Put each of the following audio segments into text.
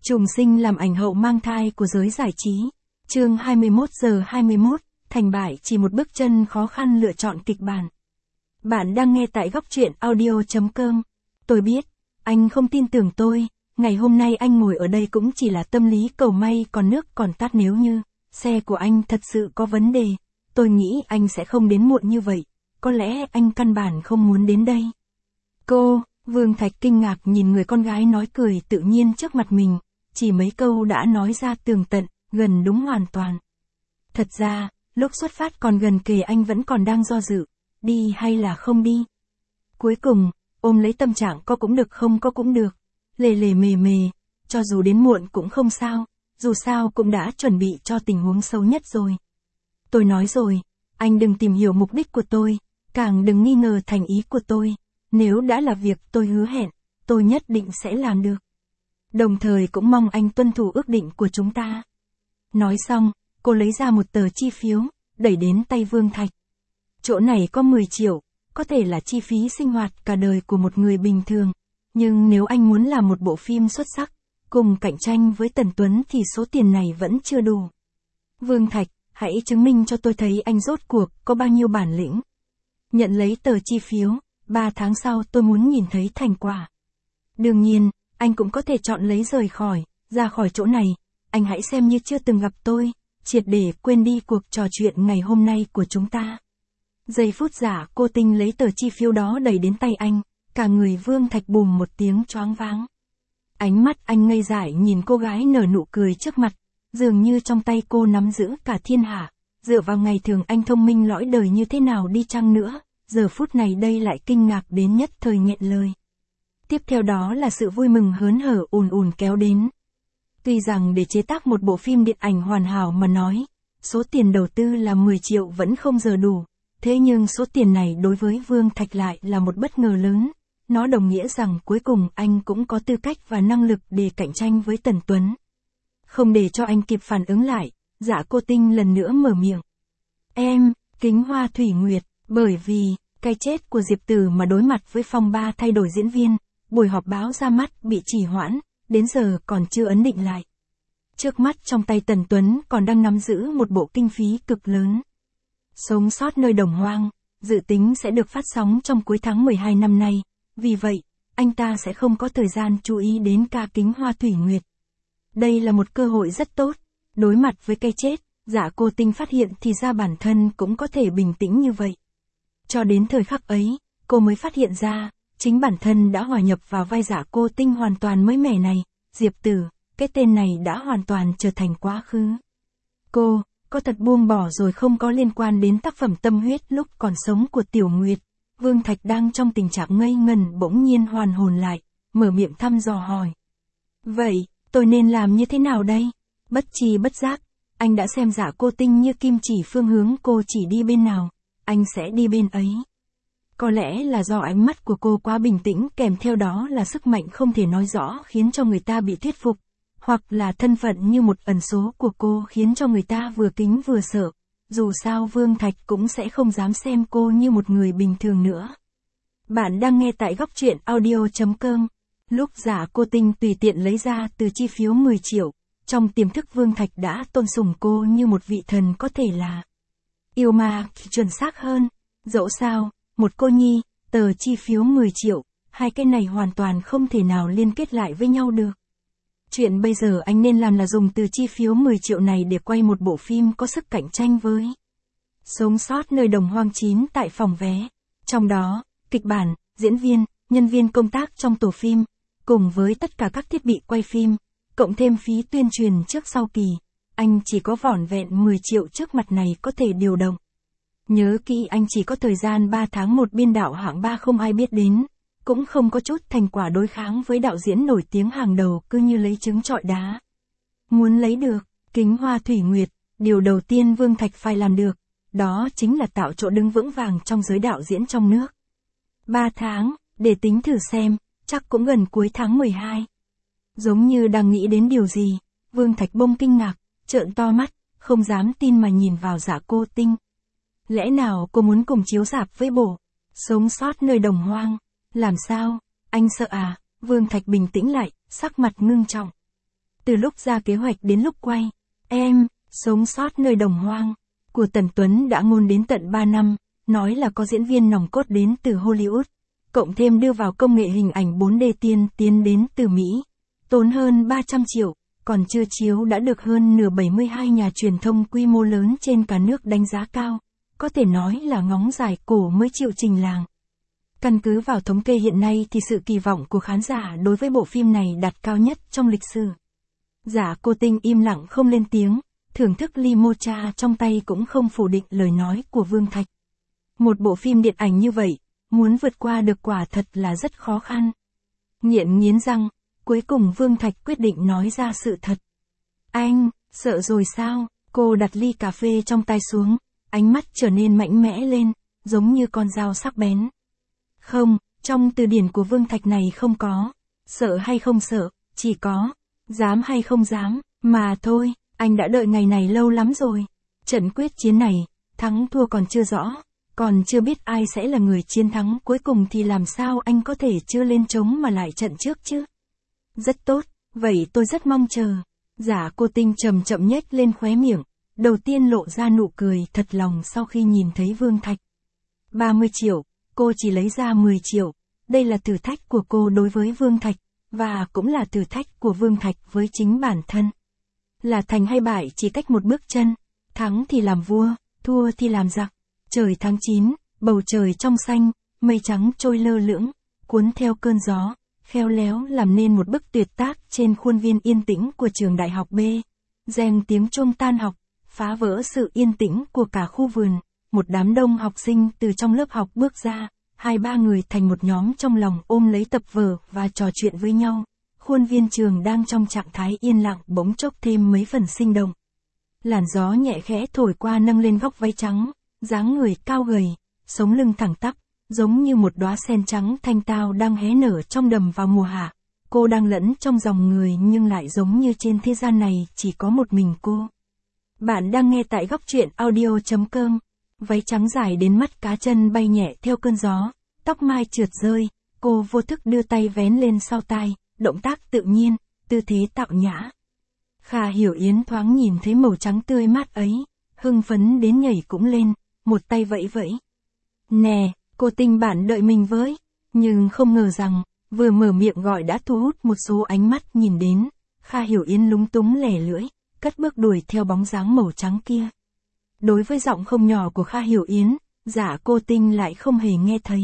Trùng sinh làm ảnh hậu mang thai của giới giải trí. Chương 21:21, thành bại chỉ một bước chân khó khăn lựa chọn kịch bản. Bạn đang nghe tại góc truyện audio.com. Tôi biết, anh không tin tưởng tôi, ngày hôm nay anh ngồi ở đây cũng chỉ là tâm lý cầu may còn nước còn tát, nếu như xe của anh thật sự có vấn đề, tôi nghĩ anh sẽ không đến muộn như vậy, có lẽ anh căn bản không muốn đến đây. Cô, Vương Thạch kinh ngạc nhìn người con gái nói cười tự nhiên trước mặt mình, chỉ mấy câu đã nói ra tường tận, gần đúng hoàn toàn. Thật ra, lúc xuất phát còn gần kề anh vẫn còn đang do dự, đi hay là không đi. Cuối cùng, ôm lấy tâm trạng có cũng được không có cũng được, lề lề mề mề, cho dù đến muộn cũng không sao, dù sao cũng đã chuẩn bị cho tình huống xấu nhất rồi. Tôi nói rồi, anh đừng tìm hiểu mục đích của tôi, càng đừng nghi ngờ thành ý của tôi, nếu đã là việc tôi hứa hẹn, tôi nhất định sẽ làm được. Đồng thời cũng mong anh tuân thủ ước định của chúng ta. Nói xong, cô lấy ra một tờ chi phiếu, đẩy đến tay Vương Thạch. Chỗ này có 10 triệu, có thể là chi phí sinh hoạt cả đời của một người bình thường, nhưng nếu anh muốn làm một bộ phim xuất sắc, cùng cạnh tranh với Tần Tuấn thì số tiền này vẫn chưa đủ. Vương Thạch, hãy chứng minh cho tôi thấy anh rốt cuộc có bao nhiêu bản lĩnh. Nhận lấy tờ chi phiếu, 3 tháng sau tôi muốn nhìn thấy thành quả. Đương nhiên, anh cũng có thể chọn lấy rời khỏi, ra khỏi chỗ này, anh hãy xem như chưa từng gặp tôi, triệt để quên đi cuộc trò chuyện ngày hôm nay của chúng ta. Giây phút giả cô Tinh lấy tờ chi phiếu đó đẩy đến tay anh, cả người Vương Thạch bùm một tiếng choáng váng. Ánh mắt anh ngây dại nhìn cô gái nở nụ cười trước mặt, dường như trong tay cô nắm giữ cả thiên hạ, dựa vào ngày thường anh thông minh lõi đời như thế nào đi chăng nữa, giờ phút này đây lại kinh ngạc đến nhất thời nghẹn lời. Tiếp theo đó là sự vui mừng hớn hở ùn ùn kéo đến. Tuy rằng để chế tác một bộ phim điện ảnh hoàn hảo mà nói, số tiền đầu tư là 10 triệu vẫn không giờ đủ, thế nhưng số tiền này đối với Vương Thạch lại là một bất ngờ lớn, nó đồng nghĩa rằng cuối cùng anh cũng có tư cách và năng lực để cạnh tranh với Tần Tuấn. Không để cho anh kịp phản ứng lại, Dạ Cô Tinh lần nữa mở miệng. Em, Kính Hoa Thủy Nguyệt, bởi vì cái chết của Diệp Tử mà đối mặt với phong ba thay đổi diễn viên, buổi họp báo ra mắt bị trì hoãn, đến giờ còn chưa ấn định lại. Trước mắt trong tay Tần Tuấn còn đang nắm giữ một bộ kinh phí cực lớn. Sống sót nơi Đồng Hoang, dự tính sẽ được phát sóng trong cuối tháng 12 năm nay, vì vậy, anh ta sẽ không có thời gian chú ý đến ca Kính Hoa Thủy Nguyệt. Đây là một cơ hội rất tốt, đối mặt với cái chết, Dạ Cô Tinh phát hiện thì ra bản thân cũng có thể bình tĩnh như vậy. Cho đến thời khắc ấy, cô mới phát hiện ra, chính bản thân đã hòa nhập vào vai Dạ Cô Tinh hoàn toàn mới mẻ này, Diệp Tử, cái tên này đã hoàn toàn trở thành quá khứ. Cô, có thật buông bỏ rồi không có liên quan đến tác phẩm tâm huyết lúc còn sống của Tiểu Nguyệt. Vương Thạch đang trong tình trạng ngây ngần bỗng nhiên hoàn hồn lại, mở miệng thăm dò hỏi. Vậy, tôi nên làm như thế nào đây? Bất tri bất giác, anh đã xem Dạ Cô Tinh như kim chỉ phương hướng, cô chỉ đi bên nào, anh sẽ đi bên ấy. Có lẽ là do ánh mắt của cô quá bình tĩnh, kèm theo đó là sức mạnh không thể nói rõ khiến cho người ta bị thuyết phục, hoặc là thân phận như một ẩn số của cô khiến cho người ta vừa kính vừa sợ. Dù sao Vương Thạch cũng sẽ không dám xem cô như một người bình thường nữa. Bạn đang nghe tại góc truyện audio.com. Lúc Dạ Cô Tinh tùy tiện lấy ra từ chi phiếu 10 triệu, trong tiềm thức Vương Thạch đã tôn sùng cô như một vị thần, có thể là yêu ma, chuẩn xác hơn. Dẫu sao, một cô nhi, tờ chi phiếu 10 triệu, hai cái này hoàn toàn không thể nào liên kết lại với nhau được. Chuyện bây giờ anh nên làm là dùng từ chi phiếu 10 triệu này để quay một bộ phim có sức cạnh tranh với Sống sót nơi Đồng Hoang 9 tại phòng vé. Trong đó, kịch bản, diễn viên, nhân viên công tác trong tổ phim, cùng với tất cả các thiết bị quay phim, cộng thêm phí tuyên truyền trước sau kỳ, anh chỉ có vỏn vẹn 10 triệu trước mặt này có thể điều động. Nhớ kỹ anh chỉ có thời gian 3 tháng, một biên đạo hạng 3 không ai biết đến, cũng không có chút thành quả đối kháng với đạo diễn nổi tiếng hàng đầu, cứ như lấy trứng trọi đá. Muốn lấy được Kính Hoa Thủy Nguyệt, điều đầu tiên Vương Thạch phải làm được, đó chính là tạo chỗ đứng vững vàng trong giới đạo diễn trong nước. 3 tháng, để tính thử xem, chắc cũng gần cuối tháng 12. Giống như đang nghĩ đến điều gì, Vương Thạch bỗng kinh ngạc, trợn to mắt, không dám tin mà nhìn vào Dạ Cô Tinh. Lẽ nào cô muốn cùng chiếu rạp với bộ Sống sót nơi Đồng Hoang? Làm sao? Anh sợ à? Vương Thạch bình tĩnh lại, sắc mặt ngưng trọng. Từ lúc ra kế hoạch đến lúc quay, Em, sống sót nơi đồng hoang, của Tần Tuấn đã ngôn đến tận 3 năm, nói là có diễn viên nòng cốt đến từ Hollywood, cộng thêm đưa vào công nghệ hình ảnh 4D tiên tiến đến từ Mỹ. Tốn hơn 300 triệu, còn chưa chiếu đã được hơn nửa 72 nhà truyền thông quy mô lớn trên cả nước đánh giá cao, có thể nói là ngóng dài cổ mới chịu trình làng. Căn cứ vào thống kê hiện nay thì sự kỳ vọng của khán giả đối với bộ phim này đạt cao nhất trong lịch sử. Giả Cô Tinh im lặng không lên tiếng, thưởng thức ly mocha trong tay cũng không phủ định lời nói của Vương Thạch. Một bộ phim điện ảnh như vậy, muốn vượt qua được quả thật là rất khó khăn. Nghiến răng, cuối cùng Vương Thạch quyết định nói ra sự thật. Anh, sợ rồi sao? Cô đặt ly cà phê trong tay xuống, ánh mắt trở nên mạnh mẽ lên, giống như con dao sắc bén. Không, trong từ điển của Vương Thạch này không có, sợ hay không sợ, chỉ có, dám hay không dám, mà thôi, anh đã đợi ngày này lâu lắm rồi. Trận quyết chiến này, thắng thua còn chưa rõ, còn chưa biết ai sẽ là người chiến thắng cuối cùng thì làm sao anh có thể chưa lên trống mà lại trận trước chứ? Rất tốt, vậy tôi rất mong chờ. Giả Cô Tinh chậm chậm nhếch lên khóe miệng, đầu tiên lộ ra nụ cười thật lòng sau khi nhìn thấy Vương Thạch. 30 triệu, cô chỉ lấy ra 10 triệu, đây là thử thách của cô đối với Vương Thạch, và cũng là thử thách của Vương Thạch với chính bản thân. Là thành hay bại chỉ cách một bước chân, thắng thì làm vua, thua thì làm giặc. Trời tháng 9, bầu trời trong xanh, mây trắng trôi lơ lửng, cuốn theo cơn gió, khéo léo làm nên một bức tuyệt tác trên khuôn viên yên tĩnh của trường đại học B. Reng tiếng chuông tan học, phá vỡ sự yên tĩnh của cả khu vườn, một đám đông học sinh từ trong lớp học bước ra, 2-3 người thành một nhóm trong lòng ôm lấy tập vở và trò chuyện với nhau. Khuôn viên trường đang trong trạng thái yên lặng bỗng chốc thêm mấy phần sinh động. Làn gió nhẹ khẽ thổi qua nâng lên góc váy trắng, dáng người cao gầy, sống lưng thẳng tắp, giống như một đóa sen trắng thanh tao đang hé nở trong đầm vào mùa hạ. Cô đang lẫn trong dòng người nhưng lại giống như trên thế gian này chỉ có một mình cô. Bạn đang nghe tại góc truyện audio.com. Váy trắng dài đến mắt cá chân bay nhẹ theo cơn gió, tóc mai trượt rơi, cô vô thức đưa tay vén lên sau tai, động tác tự nhiên, tư thế tạo nhã. Kha Hiểu Yến thoáng nhìn thấy màu trắng tươi mát ấy, hưng phấn đến nhảy cũng lên, một tay vẫy vẫy. Nè, cô Tinh bạn đợi mình với, nhưng không ngờ rằng, vừa mở miệng gọi đã thu hút một số ánh mắt nhìn đến, Kha Hiểu Yến lúng túng lẻ lưỡi, cất bước đuổi theo bóng dáng màu trắng kia. Đối với giọng không nhỏ của Kha Hiểu Yến, Giả Cô Tinh lại không hề nghe thấy.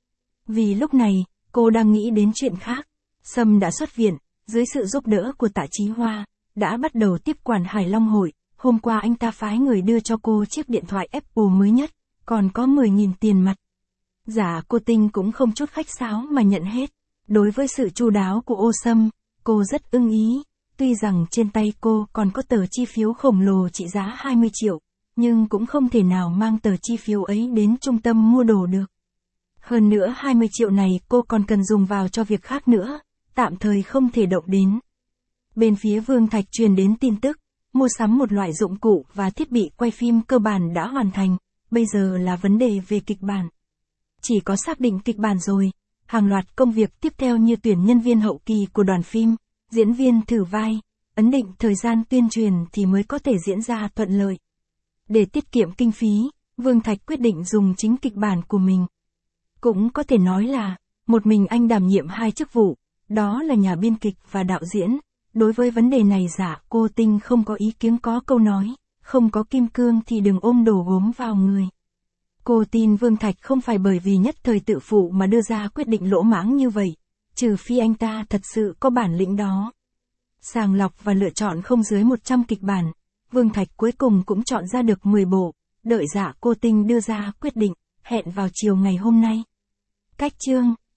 Vì lúc này, cô đang nghĩ đến chuyện khác. Sâm đã xuất viện, dưới sự giúp đỡ của Tạ Chí Hoa, đã bắt đầu tiếp quản Hải Long Hội. Hôm qua anh ta phái người đưa cho cô chiếc điện thoại Apple mới nhất, còn có 10.000 tiền mặt. Giả Cô Tinh cũng không chút khách sáo mà nhận hết. Đối với sự chu đáo của Ô Sâm, cô rất ưng ý. Tuy rằng trên tay cô còn có tờ chi phiếu khổng lồ trị giá 20 triệu, nhưng cũng không thể nào mang tờ chi phiếu ấy đến trung tâm mua đồ được. Hơn nữa 20 triệu này cô còn cần dùng vào cho việc khác nữa, tạm thời không thể động đến. Bên phía Vương Thạch truyền đến tin tức, mua sắm một loại dụng cụ và thiết bị quay phim cơ bản đã hoàn thành, bây giờ là vấn đề về kịch bản. Chỉ có xác định kịch bản rồi, hàng loạt công việc tiếp theo như tuyển nhân viên hậu kỳ của đoàn phim, diễn viên thử vai, ấn định thời gian tuyên truyền thì mới có thể diễn ra thuận lợi. Để tiết kiệm kinh phí, Vương Thạch quyết định dùng chính kịch bản của mình. Cũng có thể nói là, một mình anh đảm nhiệm 2 chức vụ, đó là nhà biên kịch và đạo diễn. Đối với vấn đề này Giả Cô Tinh không có ý kiến có câu nói, không có kim cương thì đừng ôm đồ gốm vào người. Cô tin Vương Thạch không phải bởi vì nhất thời tự phụ mà đưa ra quyết định lỗ mãng như vậy, trừ phi anh ta thật sự có bản lĩnh đó. Sàng lọc và lựa chọn không dưới 100 kịch bản, Vương Thạch cuối cùng cũng chọn ra được 10 bộ, đợi Giả Cô Tinh đưa ra quyết định, hẹn vào chiều ngày hôm nay. Cách chương